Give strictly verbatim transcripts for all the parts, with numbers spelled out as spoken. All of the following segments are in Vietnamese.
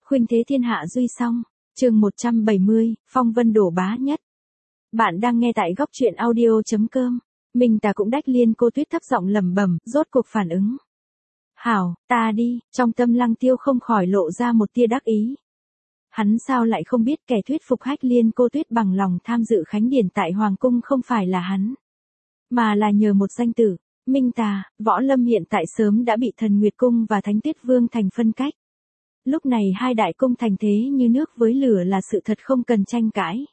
Khuynh thế thiên hạ duy song, chương một trăm bảy mươi, phong vân đổ bá nhất. Bạn đang nghe tại góc truyện audio.com. Mình ta cũng đách Liên Cô Tuyết thấp giọng lẩm bẩm, rốt cuộc phản ứng. Hảo, ta đi, trong tâm Lăng Tiêu không khỏi lộ ra một tia đắc ý. Hắn sao lại không biết kẻ thuyết phục hách Liên Cô Tuyết bằng lòng tham dự khánh điển tại Hoàng Cung không phải là hắn, mà là nhờ một danh tử. Minh Tà, Võ Lâm hiện tại sớm đã bị Thần Nguyệt Cung và Thánh Tuyết Vương thành phân cách. Lúc này hai đại cung thành thế như nước với lửa là sự thật không cần tranh cãi.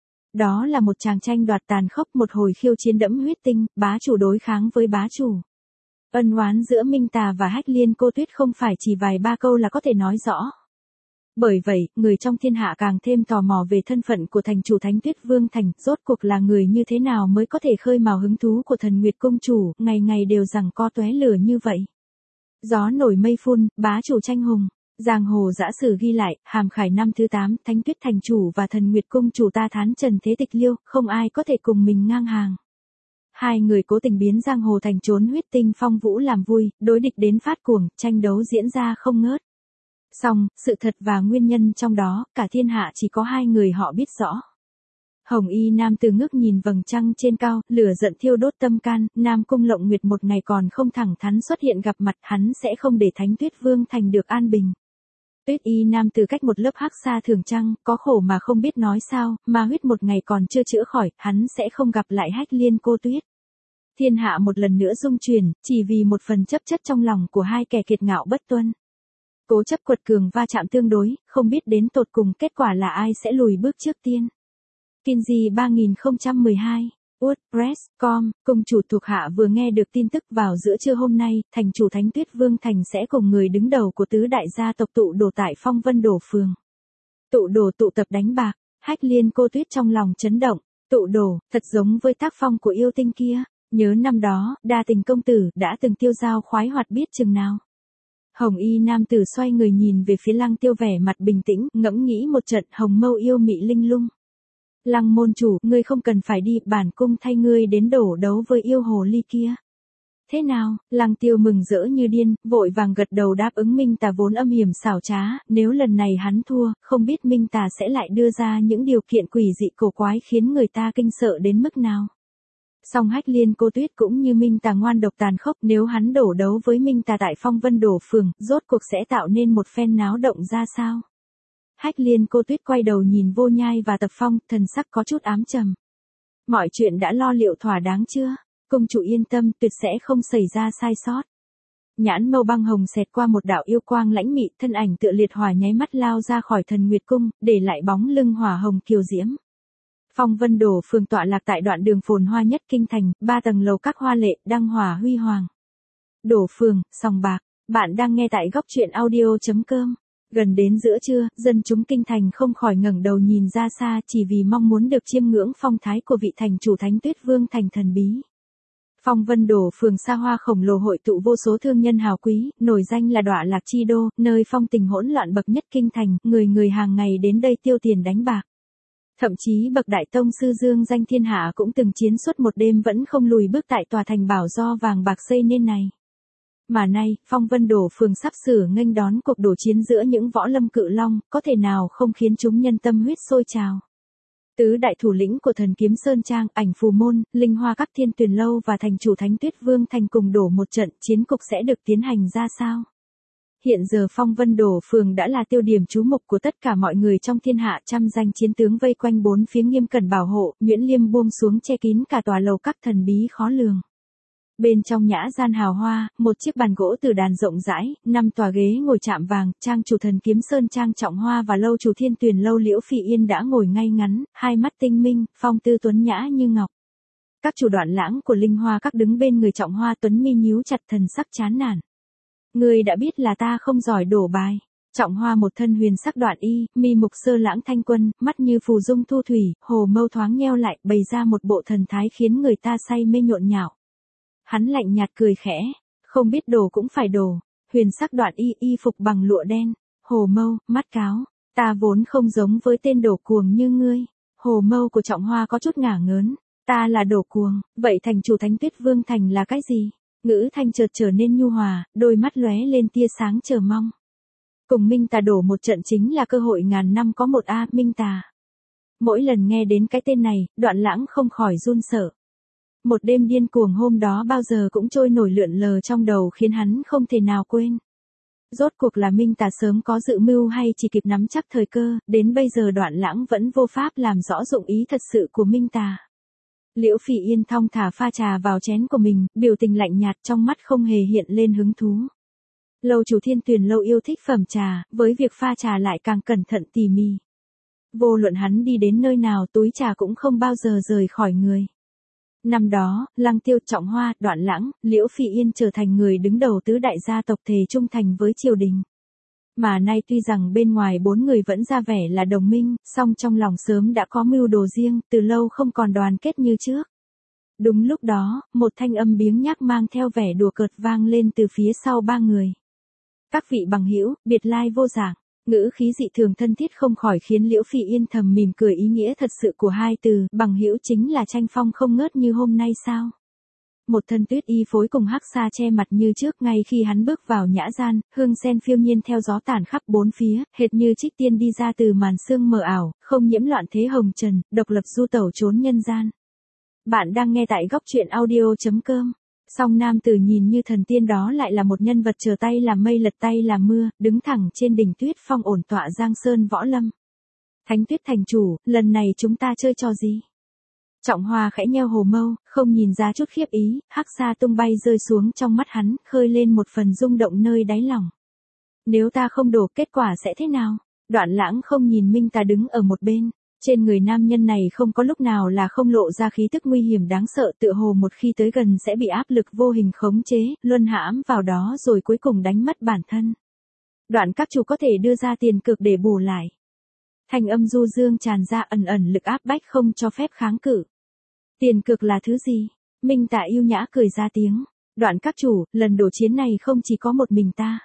Đó là một tràng tranh đoạt tàn khốc, một hồi khiêu chiến đẫm huyết tinh, bá chủ đối kháng với bá chủ. Ân oán giữa Minh Tà và hách Liên Cô Tuyết không phải chỉ vài ba câu là có thể nói rõ. Bởi vậy, người trong thiên hạ càng thêm tò mò về thân phận của thành chủ Thánh Tuyết Vương thành, rốt cuộc là người như thế nào mới có thể khơi mào hứng thú của Thần Nguyệt Cung chủ, ngày ngày đều giằng co tóe lửa như vậy. Gió nổi mây phun, bá chủ tranh hùng. Giang hồ dã sử ghi lại, Hàm Khải năm thứ tám, Thánh Tuyết thành chủ và Thần Nguyệt Cung chủ ta thán trần thế tịch liêu, không ai có thể cùng mình ngang hàng. Hai người cố tình biến giang hồ thành trốn huyết tinh phong vũ làm vui, đối địch đến phát cuồng, tranh đấu diễn ra không ngớt. Song, sự thật và nguyên nhân trong đó, cả thiên hạ chỉ có hai người họ biết rõ. Hồng y nam từ ngước nhìn vầng trăng trên cao, lửa giận thiêu đốt tâm can, Nam Cung Lộng Nguyệt một ngày còn không thẳng thắn xuất hiện gặp mặt, hắn sẽ không để Thánh Tuyết Vương thành được an bình. Tuyết y nam từ cách một lớp hắc xa thường trăng, có khổ mà không biết nói sao, mà huyết một ngày còn chưa chữa khỏi, hắn sẽ không gặp lại hách Liên Cô Tuyết. Thiên hạ một lần nữa rung chuyển, chỉ vì một phần chấp chất trong lòng của hai kẻ kiệt ngạo bất tuân. Cố chấp quật cường va chạm tương đối, không biết đến tột cùng kết quả là ai sẽ lùi bước trước tiên. Kinji ba không một hai, WordPress chấm com, cung chủ thuộc hạ vừa nghe được tin tức vào giữa trưa hôm nay, thành chủ Thánh Tuyết Vương thành sẽ cùng người đứng đầu của tứ đại gia tộc tụ đổ tại Phong Vân Đổ phường. Tụ đổ tụ tập đánh bạc, hách Liên Cô Tuyết trong lòng chấn động, tụ đổ, thật giống với tác phong của yêu tinh kia, nhớ năm đó, Đa Tình công tử đã từng tiêu dao khoái hoạt biết chừng nào. Hồng y nam tử xoay người nhìn về phía Lăng Tiêu vẻ mặt bình tĩnh, ngẫm nghĩ một trận, hồng mâu yêu mị linh lung. Lăng môn chủ, ngươi không cần phải đi, bản cung thay ngươi đến đổ đấu với yêu hồ ly kia. Thế nào? Lăng Tiêu mừng rỡ như điên, vội vàng gật đầu đáp ứng. Minh Tà vốn âm hiểm xảo trá, nếu lần này hắn thua, không biết Minh Tà sẽ lại đưa ra những điều kiện quỷ dị cổ quái khiến người ta kinh sợ đến mức nào. Song hách Liên Cô Tuyết cũng như Minh Tà ngoan độc tàn khốc, nếu hắn đổ đấu với Minh Tà tại Phong Vân Đổ phường, rốt cuộc sẽ tạo nên một phen náo động ra sao? Hách Liên Cô Tuyết quay đầu nhìn Vô Nhai và Tập Phong, thần sắc có chút ám trầm. Mọi chuyện đã lo liệu thỏa đáng chưa? Cung chủ yên tâm, tuyệt sẽ không xảy ra sai sót. Nhãn mâu băng hồng xẹt qua một đạo yêu quang lãnh mị, thân ảnh tựa liệt hỏa nháy mắt lao ra khỏi Thần Nguyệt Cung, để lại bóng lưng hỏa hồng kiều diễm. Phong Vân Đổ phường tọa lạc tại đoạn đường phồn hoa nhất kinh thành, ba tầng lầu các hoa lệ, đăng hỏa huy hoàng. Đổ phường, sòng bạc, bạn đang nghe tại góc truyện audio.com. Gần đến giữa trưa, dân chúng kinh thành không khỏi ngẩng đầu nhìn ra xa, chỉ vì mong muốn được chiêm ngưỡng phong thái của vị thành chủ Thánh Tuyết Vương thành thần bí. Phong Vân Đổ phường xa hoa khổng lồ hội tụ vô số thương nhân hào quý, nổi danh là Đọa Lạc chi đô, nơi phong tình hỗn loạn bậc nhất kinh thành, người người hàng ngày đến đây tiêu tiền đánh bạc. Thậm chí bậc đại tông sư dương danh thiên hạ cũng từng chiến suốt một đêm vẫn không lùi bước tại tòa thành bảo do vàng bạc xây nên này. Mà nay, Phong Vân Đổ phường sắp sửa nghênh đón cuộc đổ chiến giữa những võ lâm cự long, có thể nào không khiến chúng nhân tâm huyết sôi trào. Tứ đại thủ lĩnh của Thần Kiếm Sơn Trang, Ảnh Phù Môn, Linh Hoa Các Thiên Tuyền Lâu và thành chủ Thánh Tuyết Vương thành cùng đổ một trận, chiến cục sẽ được tiến hành ra sao? Hiện giờ Phong Vân Đổ phường đã là tiêu điểm chú mục của tất cả mọi người trong thiên hạ, trăm danh chiến tướng vây quanh bốn phía nghiêm cẩn bảo hộ, Nguyễn Liêm buông xuống che kín cả tòa lầu các thần bí khó lường. Bên trong nhã gian hào hoa, một chiếc bàn gỗ từ đàn rộng rãi, năm tòa ghế ngồi chạm vàng, trang chủ Thần Kiếm Sơn Trang Trọng Hoa và lâu chủ Thiên Tuyền Lâu Liễu Phi Yên đã ngồi ngay ngắn, hai mắt tinh minh, phong tư tuấn nhã như ngọc. Các chủ Đoạn Lãng của Linh Hoa Các đứng bên người Trọng Hoa, tuấn mi nhíu chặt, thần sắc chán nản. Ngươi đã biết là ta không giỏi đổ bài. Trọng Hoa một thân huyền sắc đoạn y, mi mục sơ lãng thanh quân, mắt như phù dung thu thủy, hồ mâu thoáng nheo lại, bày ra một bộ thần thái khiến người ta say mê nhộn nhạo. Hắn lạnh nhạt cười khẽ, không biết đổ cũng phải đổ, huyền sắc đoạn y, y phục bằng lụa đen, hồ mâu, mắt cáo, ta vốn không giống với tên đổ cuồng như ngươi. Hồ mâu của Trọng Hoa có chút ngả ngớn, ta là đổ cuồng, vậy thành chủ Thánh Tuyết Vương thành là cái gì? Ngữ thanh chợt trở nên nhu hòa, đôi mắt lóe lên tia sáng chờ mong. Cùng Minh Tà đổ một trận chính là cơ hội ngàn năm có một a, Minh Tà. Mỗi lần nghe đến cái tên này, Đoạn Lãng không khỏi run sợ. Một đêm điên cuồng hôm đó bao giờ cũng trôi nổi lượn lờ trong đầu khiến hắn không thể nào quên. Rốt cuộc là Minh Tà sớm có dự mưu hay chỉ kịp nắm chắc thời cơ, đến bây giờ Đoạn Lãng vẫn vô pháp làm rõ dụng ý thật sự của Minh Tà. Liễu Phỉ Yên thong thả pha trà vào chén của mình, biểu tình lạnh nhạt trong mắt không hề hiện lên hứng thú. Lâu chủ Thiên Tuyền lâu yêu thích phẩm trà, với việc pha trà lại càng cẩn thận tỉ mỉ. Vô luận hắn đi đến nơi nào túi trà cũng không bao giờ rời khỏi người. Năm đó, Lăng Tiêu, Trọng Hoa, Đoạn Lãng, Liễu Phỉ Yên trở thành người đứng đầu tứ đại gia tộc thề trung thành với triều đình. Mà nay tuy rằng bên ngoài bốn người vẫn ra vẻ là đồng minh, song trong lòng sớm đã có mưu đồ riêng, từ lâu không còn đoàn kết như trước. Đúng lúc đó, một thanh âm biếng nhác mang theo vẻ đùa cợt vang lên từ phía sau ba người. Các vị bằng hữu, biệt lai vô dạng. Ngữ khí dị thường thân thiết không khỏi khiến Liễu Phỉ Yên thầm mỉm cười, ý nghĩa thật sự của hai từ bằng hữu chính là tranh phong không ngớt như hôm nay sao? Một thân tuyết y phối cùng hắc sa che mặt như trước, ngay khi hắn bước vào nhã gian, hương sen phiêu nhiên theo gió tản khắp bốn phía, hệt như trích tiên đi ra từ màn sương mờ ảo, không nhiễm loạn thế hồng trần, độc lập du tẩu trốn nhân gian. Bạn đang nghe tại góc truyện audio chấm com. Song nam tử nhìn như thần tiên đó lại là một nhân vật trở tay làm mây lật tay làm mưa, đứng thẳng trên đỉnh tuyết phong ổn tọa giang sơn võ lâm. Thánh Tuyết thành chủ, lần này chúng ta chơi trò gì? Trọng Hoa khẽ nheo hồ mâu, không nhìn ra chút khiếp ý, hắc sa tung bay rơi xuống trong mắt hắn, khơi lên một phần rung động nơi đáy lòng. Nếu ta không đổ, kết quả sẽ thế nào? Đoạn Lãng không nhìn Minh Tà đứng ở một bên. Trên người nam nhân này không có lúc nào là không lộ ra khí tức nguy hiểm đáng sợ, tựa hồ một khi tới gần sẽ bị áp lực vô hình khống chế, luân hãm vào đó rồi cuối cùng đánh mất bản thân. Đoạn các chủ có thể đưa ra tiền cược để bù lại. Thanh âm du dương tràn ra, ẩn ẩn lực áp bách không cho phép kháng cự. Tiền cược là thứ gì? Minh Tà yêu nhã cười ra tiếng. Đoạn các chủ, lần đổ chiến này không chỉ có một mình ta.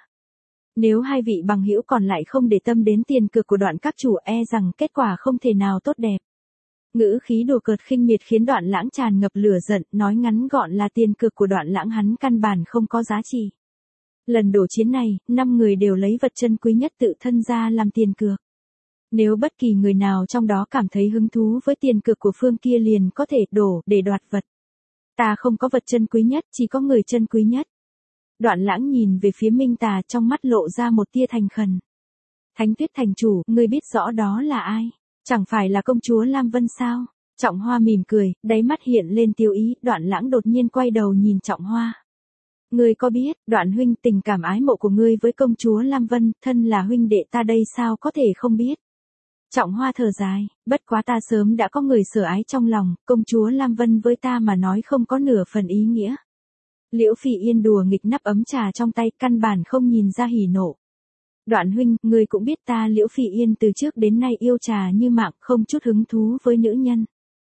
Nếu hai vị bằng hữu còn lại không để tâm đến tiền cược của Đoạn các chủ, e rằng kết quả không thể nào tốt đẹp. Ngữ khí đùa cợt khinh miệt khiến Đoạn Lãng tràn ngập lửa giận, nói ngắn gọn là tiền cược của Đoạn Lãng hắn căn bản không có giá trị. Lần đổ chiến này, năm người đều lấy vật chân quý nhất tự thân ra làm tiền cược. Nếu bất kỳ người nào trong đó cảm thấy hứng thú với tiền cược của phương kia liền có thể đổ để đoạt vật. Ta không có vật chân quý nhất, chỉ có người chân quý nhất. Đoạn Lãng nhìn về phía Minh Tà, trong mắt lộ ra một tia thành khẩn. Thánh Tuyết thành chủ, ngươi biết rõ đó là ai? Chẳng phải là công chúa Lam Vân sao? Trọng Hoa mỉm cười, đáy mắt hiện lên tiêu ý, Đoạn Lãng đột nhiên quay đầu nhìn Trọng Hoa. Ngươi có biết, Đoạn huynh, tình cảm ái mộ của ngươi với công chúa Lam Vân, thân là huynh đệ ta đây sao có thể không biết? Trọng Hoa thở dài, bất quá ta sớm đã có người sở ái trong lòng, công chúa Lam Vân với ta mà nói không có nửa phần ý nghĩa. Liễu Phỉ Yên đùa nghịch nắp ấm trà trong tay, căn bản không nhìn ra hỉ nộ. Đoạn huynh, ngươi cũng biết ta Liễu Phỉ Yên từ trước đến nay yêu trà như mạng, không chút hứng thú với nữ nhân.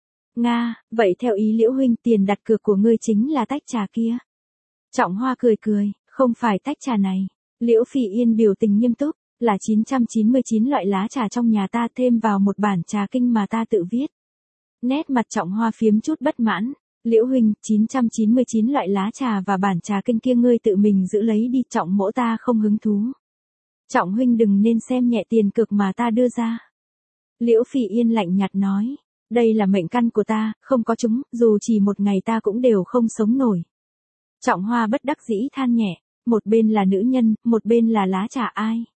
Nga, vậy theo ý Liễu huynh, tiền đặt cược của ngươi chính là tách trà kia. Trọng Hoa cười cười, không phải tách trà này. Liễu Phỉ Yên biểu tình nghiêm túc, là chín trăm chín mươi chín loại lá trà trong nhà ta thêm vào một bản trà kinh mà ta tự viết. Nét mặt Trọng Hoa phiếm chút bất mãn. Liễu huynh, chín trăm chín mươi chín loại lá trà và bản trà kinh kia ngươi tự mình giữ lấy đi, Trọng mỗ ta không hứng thú. Trọng huynh đừng nên xem nhẹ tiền cược mà ta đưa ra. Liễu Phỉ Yên lạnh nhạt nói, đây là mệnh căn của ta, không có chúng, dù chỉ một ngày ta cũng đều không sống nổi. Trọng Hoa bất đắc dĩ than nhẹ, một bên là nữ nhân, một bên là lá trà ai.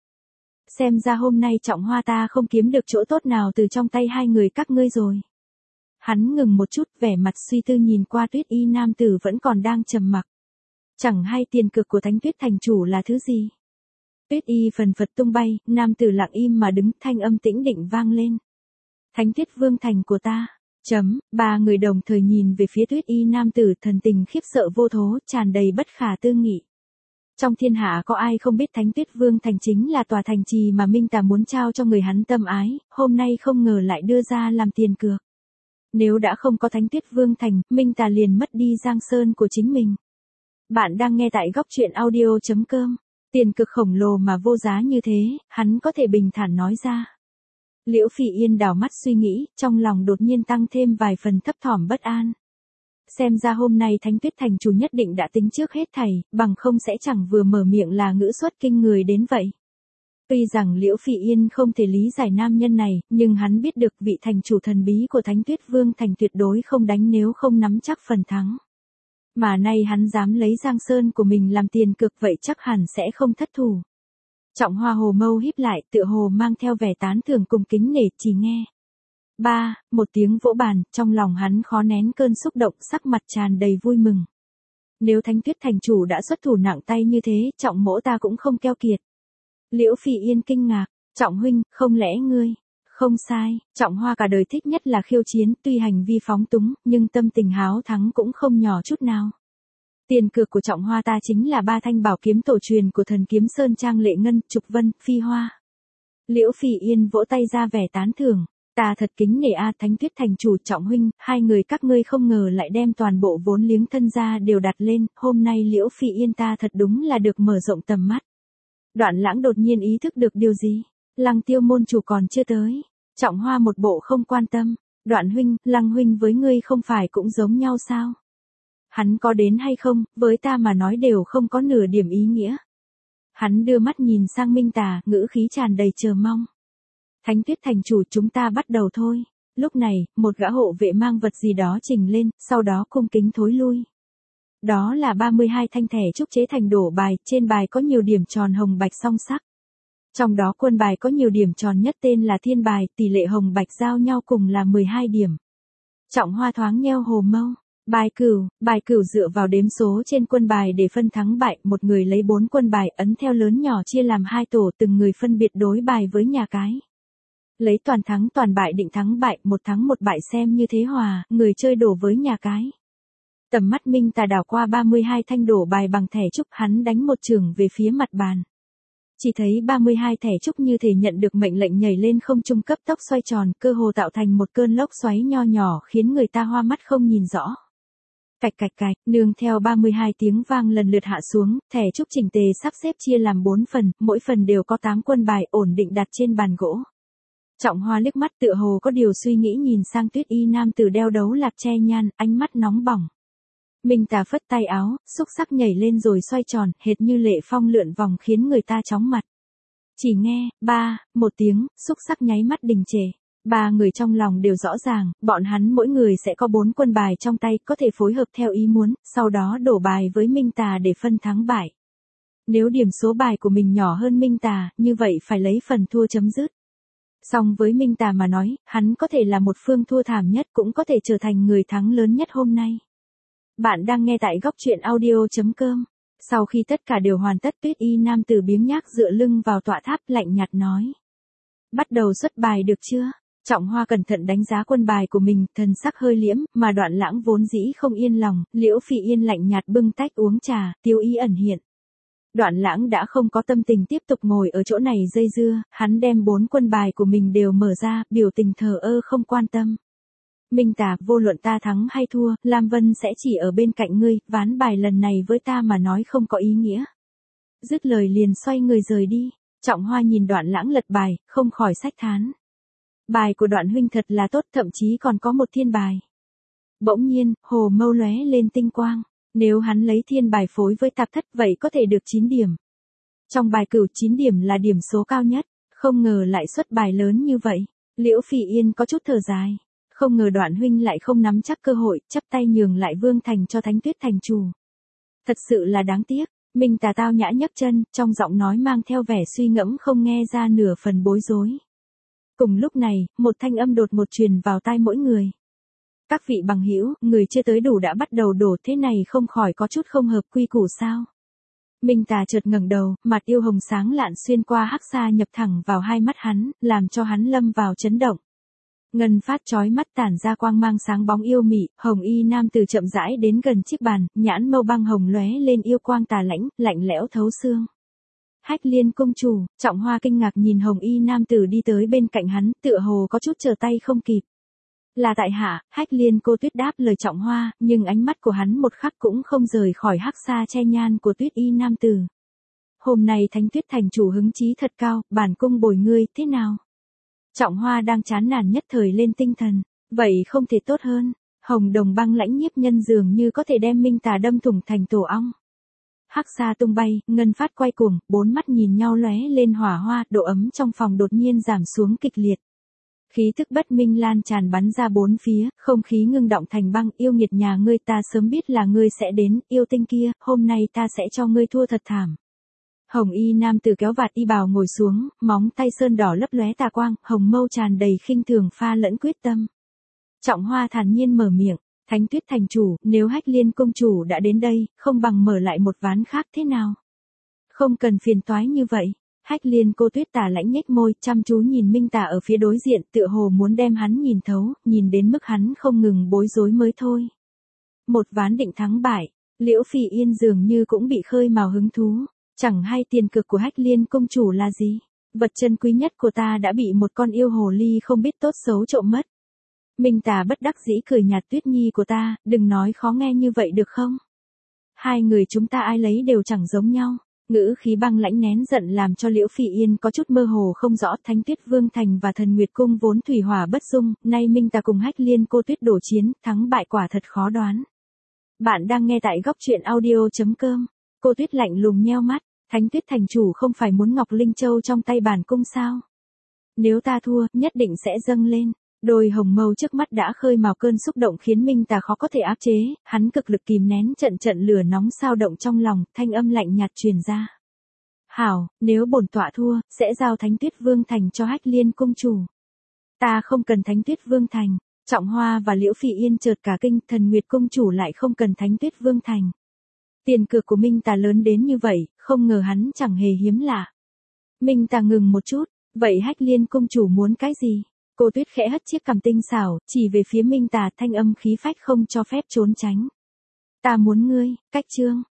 Xem ra hôm nay Trọng Hoa ta không kiếm được chỗ tốt nào từ trong tay hai người các ngươi rồi. Hắn ngừng một chút, vẻ mặt suy tư nhìn qua Tuyết y nam tử vẫn còn đang trầm mặc. Chẳng hay tiền cược của Thánh Tuyết thành chủ là thứ gì? Tuyết y phần phật tung bay, nam tử lặng im mà đứng, thanh âm tĩnh định vang lên. Thánh Tuyết vương thành của ta. Chấm, ba người đồng thời nhìn về phía Tuyết y nam tử, thần tình khiếp sợ vô thố, tràn đầy bất khả tư nghị. Trong thiên hạ có ai không biết Thánh Tuyết vương thành chính là tòa thành trì mà Minh Tà muốn trao cho người hắn tâm ái, hôm nay không ngờ lại đưa ra làm tiền cược. Nếu đã không có Thánh Tuyết vương thành, Minh Tà liền mất đi giang sơn của chính mình. Bạn đang nghe tại góc truyện audio chấm com. Tiền cực khổng lồ mà vô giá như thế, hắn có thể bình thản nói ra. Liễu Phỉ Yên đảo mắt suy nghĩ, trong lòng đột nhiên tăng thêm vài phần thấp thỏm bất an. Xem ra hôm nay Thánh Tuyết thành chủ nhất định đã tính trước hết thảy, bằng không sẽ chẳng vừa mở miệng là ngữ xuất kinh người đến vậy. Tuy rằng Liễu Phỉ Yên không thể lý giải nam nhân này, nhưng hắn biết được vị thành chủ thần bí của Thánh Tuyết Vương thành tuyệt đối không đánh nếu không nắm chắc phần thắng. Mà nay hắn dám lấy Giang Sơn của mình làm tiền cược vậy chắc hẳn sẽ không thất thủ. Trọng Hoa hồ mâu híp lại, tựa hồ mang theo vẻ tán thưởng cùng kính nể, chỉ nghe. Ba, một tiếng vỗ bàn, trong lòng hắn khó nén cơn xúc động, sắc mặt tràn đầy vui mừng. Nếu Thánh Tuyết thành chủ đã xuất thủ nặng tay như thế, Trọng mỗ ta cũng không keo kiệt. Liễu Phỉ Yên kinh ngạc, Trọng huynh, không lẽ ngươi? Không sai, Trọng Hoa cả đời thích nhất là khiêu chiến, tuy hành vi phóng túng, nhưng tâm tình háo thắng cũng không nhỏ chút nào. Tiền cược của Trọng Hoa ta chính là ba thanh bảo kiếm tổ truyền của thần kiếm Sơn Trang Lệ Ngân, Trục Vân, Phi Hoa. Liễu Phỉ Yên vỗ tay ra vẻ tán thưởng, ta thật kính nể a Thánh Tuyết thành chủ Trọng huynh, hai người các ngươi không ngờ lại đem toàn bộ vốn liếng thân gia đều đặt lên, hôm nay Liễu Phỉ Yên ta thật đúng là được mở rộng tầm mắt. Đoạn Lãng đột nhiên ý thức được điều gì, Lăng Tiêu môn chủ còn chưa tới. Trọng Hoa một bộ không quan tâm, Đoạn huynh, Lăng huynh với ngươi không phải cũng giống nhau sao? Hắn có đến hay không, với ta mà nói đều không có nửa điểm ý nghĩa. Hắn đưa mắt nhìn sang Minh Tà, ngữ khí tràn đầy chờ mong. Thánh Tuyết thành chủ, chúng ta bắt đầu thôi. Lúc này, một gã hộ vệ mang vật gì đó chỉnh lên, sau đó cung kính thối lui. Đó là ba mươi hai thanh thẻ trúc chế thành đổ bài, trên bài có nhiều điểm tròn hồng bạch song sắc. Trong đó quân bài có nhiều điểm tròn nhất tên là thiên bài, tỷ lệ hồng bạch giao nhau cùng là mười hai điểm. Trọng Hoa thoáng nheo hồ mâu. Bài cửu, bài cửu dựa vào đếm số trên quân bài để phân thắng bại, một người lấy bốn quân bài ấn theo lớn nhỏ chia làm hai tổ, từng người phân biệt đối bài với nhà cái. Lấy toàn thắng toàn bại định thắng bại, một thắng một bại xem như thế hòa, người chơi đổ với nhà cái. Tầm mắt Minh Tà đảo qua ba mươi hai thanh đổ bài bằng thẻ trúc, hắn đánh một chưởng về phía mặt bàn. Chỉ thấy ba mươi hai thẻ trúc như thể nhận được mệnh lệnh nhảy lên không trung cấp tốc xoay tròn, cơ hồ tạo thành một cơn lốc xoáy nho nhỏ khiến người ta hoa mắt không nhìn rõ. Cạch cạch cạch, nương theo ba mươi hai tiếng vang lần lượt hạ xuống, thẻ trúc chỉnh tề sắp xếp chia làm bốn phần, mỗi phần đều có tám quân bài ổn định đặt trên bàn gỗ. Trọng Hoa liếc mắt tựa hồ có điều suy nghĩ nhìn sang Tuyết Y nam tử đeo đấu lạc che nhan, ánh mắt nóng bỏng. Minh Tà phất tay áo, xúc sắc nhảy lên rồi xoay tròn, hệt như lệ phong lượn vòng khiến người ta chóng mặt. Chỉ nghe, ba, một tiếng, xúc sắc nháy mắt đình trệ. Ba người trong lòng đều rõ ràng, bọn hắn mỗi người sẽ có bốn quân bài trong tay, có thể phối hợp theo ý muốn, sau đó đổ bài với Minh Tà để phân thắng bại. Nếu điểm số bài của mình nhỏ hơn Minh Tà, như vậy phải lấy phần thua chấm dứt. Song với Minh Tà mà nói, hắn có thể là một phương thua thảm nhất, cũng có thể trở thành người thắng lớn nhất hôm nay. Bạn đang nghe tại góc truyện audio chấm com. Sau khi tất cả đều hoàn tất, Tuyết Y nam tử biếng nhác dựa lưng vào tọa tháp lạnh nhạt nói. Bắt đầu xuất bài được chưa? Trọng Hoa cẩn thận đánh giá quân bài của mình, thần sắc hơi liễm, mà Đoạn Lãng vốn dĩ không yên lòng, Liễu Phỉ Yên lạnh nhạt bưng tách uống trà, tiêu ý ẩn hiện. Đoạn Lãng đã không có tâm tình tiếp tục ngồi ở chỗ này dây dưa, hắn đem bốn quân bài của mình đều mở ra, biểu tình thờ ơ không quan tâm. Minh Tà, vô luận ta thắng hay thua, Lam Vân sẽ chỉ ở bên cạnh ngươi, ván bài lần này với ta mà nói không có ý nghĩa. Dứt lời liền xoay người rời đi. Trọng Hoa nhìn Đoạn Lãng lật bài, không khỏi sách thán. Bài của Đoạn huynh thật là tốt, thậm chí còn có một thiên bài. Bỗng nhiên, hồ mâu lóe lên tinh quang. Nếu hắn lấy thiên bài phối với tạp thất vậy có thể được chín điểm. Trong bài cửu chín điểm là điểm số cao nhất, không ngờ lại xuất bài lớn như vậy. Liễu Phỉ Yên có chút thở dài. Không ngờ Đoạn huynh lại không nắm chắc cơ hội, chắp tay nhường lại Vương Thành cho Thánh Tuyết thành chủ. Thật sự là đáng tiếc. Minh Tà tao nhã nhấc chân, trong giọng nói mang theo vẻ suy ngẫm không nghe ra nửa phần bối rối. Cùng lúc này, một thanh âm đột ngột truyền vào tai mỗi người. Các vị bằng hữu, người chưa tới đủ đã bắt đầu đổ, thế này không khỏi có chút không hợp quy củ sao? Minh Tà chợt ngẩng đầu, mặt yêu hồng sáng lạn xuyên qua hắc xa nhập thẳng vào hai mắt hắn, làm cho hắn lâm vào chấn động. Ngân phát chói mắt tản ra quang mang sáng bóng yêu mị, hồng y nam tử chậm rãi đến gần chiếc bàn, nhãn mâu băng hồng lóe lên yêu quang tà lãnh, lạnh lẽo thấu xương. Hách Liên công chủ, Trọng Hoa kinh ngạc nhìn hồng y nam tử đi tới bên cạnh hắn, tựa hồ có chút trở tay không kịp. Là tại hạ, Hách Liên cô Tuyết đáp lời Trọng Hoa, nhưng ánh mắt của hắn một khắc cũng không rời khỏi hắc xa che nhan của Tuyết Y nam tử. Hôm nay Thánh Tuyết thành chủ hứng chí thật cao, bản cung bồi ngươi, thế nào? Trọng Hoa đang chán nản nhất thời lên tinh thần, vậy không thể tốt hơn. Hồng đồng băng lãnh nhiếp nhân dường như có thể đem Minh Tà đâm thủng thành tổ ong. Hắc sa tung bay, ngân phát quay cuồng, bốn mắt nhìn nhau lóe lên hỏa hoa, độ ấm trong phòng đột nhiên giảm xuống kịch liệt. Khí thức bất minh lan tràn bắn ra bốn phía, không khí ngưng động thành băng, yêu nghiệt nhà ngươi ta sớm biết là ngươi sẽ đến, yêu tinh kia, hôm nay ta sẽ cho ngươi thua thật thảm. Hồng y nam tử kéo vạt y bào ngồi xuống, móng tay sơn đỏ lấp lóe tà quang, hồng mâu tràn đầy khinh thường pha lẫn quyết tâm. Trọng Hoa thản nhiên mở miệng, Thánh Tuyết thành chủ, nếu Hách Liên công chủ đã đến đây, không bằng mở lại một ván khác thế nào? Không cần phiền toái như vậy. Hách Liên cô Tuyết tà lãnh nhếch môi, chăm chú nhìn Minh Tà ở phía đối diện, tựa hồ muốn đem hắn nhìn thấu, nhìn đến mức hắn không ngừng bối rối mới thôi. Một ván định thắng bại, Liễu Phỉ Yên dường như cũng bị khơi mào hứng thú, chẳng hay tiền cược của Hách Liên công chủ là gì? Vật chân quý nhất của ta đã bị một con yêu hồ ly không biết tốt xấu trộm mất. Minh Tà bất đắc dĩ cười nhạt, Tuyết nhi của ta, đừng nói khó nghe như vậy được không? Hai người chúng ta ai lấy đều chẳng giống nhau. Ngữ khí băng lãnh nén giận làm cho Liễu Phỉ Yên có chút mơ hồ không rõ. Thánh Tuyết Vương Thành và Thần Nguyệt Cung vốn thủy hỏa bất dung, nay Minh Tà cùng Hách Liên cô Tuyết đổ chiến, thắng bại quả thật khó đoán. Bạn đang nghe tại góc truyện audio chấm com. Cô Tuyết lạnh lùng nheo mắt, Thánh Tuyết thành chủ không phải muốn Ngọc Linh Châu trong tay bản cung sao? Nếu ta thua, nhất định sẽ dâng lên. Đôi hồng mâu trước mắt đã khơi mào cơn xúc động khiến Minh Tà khó có thể áp chế, hắn cực lực kìm nén trận trận lửa nóng sao động trong lòng, thanh âm lạnh nhạt truyền ra. Hảo, nếu bổn tọa thua, sẽ giao Thánh Tuyết Vương Thành cho Hách Liên công chủ. Ta không cần Thánh Tuyết Vương Thành. Trọng Hoa và Liễu Phỉ Yên chợt cả kinh, Thần Nguyệt công chủ lại không cần Thánh Tuyết Vương Thành. Tiền cược của Minh Tà lớn đến như vậy, không ngờ hắn chẳng hề hiếm lạ. Minh Tà ngừng một chút, vậy Hách Liên công chủ muốn cái gì? Cô Tuyết khẽ hất chiếc cằm tinh xảo, chỉ về phía Minh Tà, thanh âm khí phách không cho phép trốn tránh. Ta muốn ngươi, cách chương.